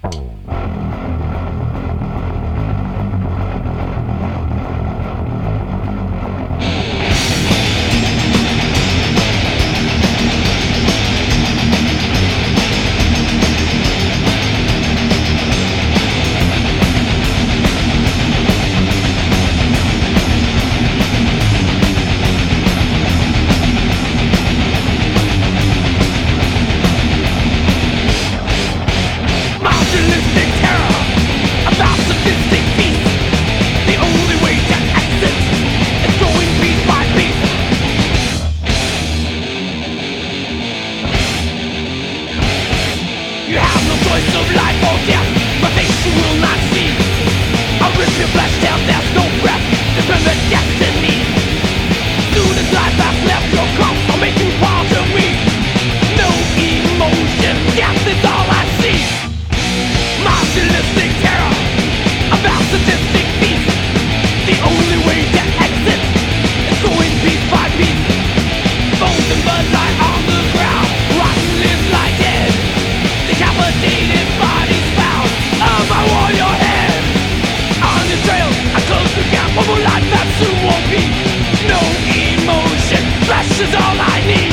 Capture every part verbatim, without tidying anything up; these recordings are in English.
Of life or death, but things you will not see. I'll rip your flesh till there's no breath. Determine destiny. Soon as life has left your corpse, I'll make you part of me. No emotion, death is all I see. Marginalistic terror, about sadistic beast. The only way to exit is going piece by piece. Bones and blood lie on the ground, rotten limbs lie dead. Decapitated bodies found on my warrior head. On the trail, I close the gap of a life that soon won't be. No emotion, flesh is all I need.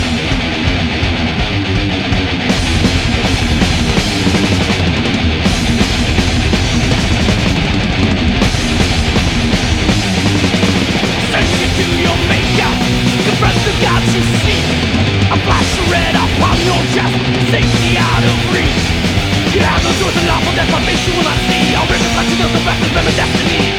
Send it to your maker, confront the gods you see. A flash of red upon your chest, safety out of reach. You have no choice in lawful death, my face you will not see. I'll rip it like you know the back of destiny.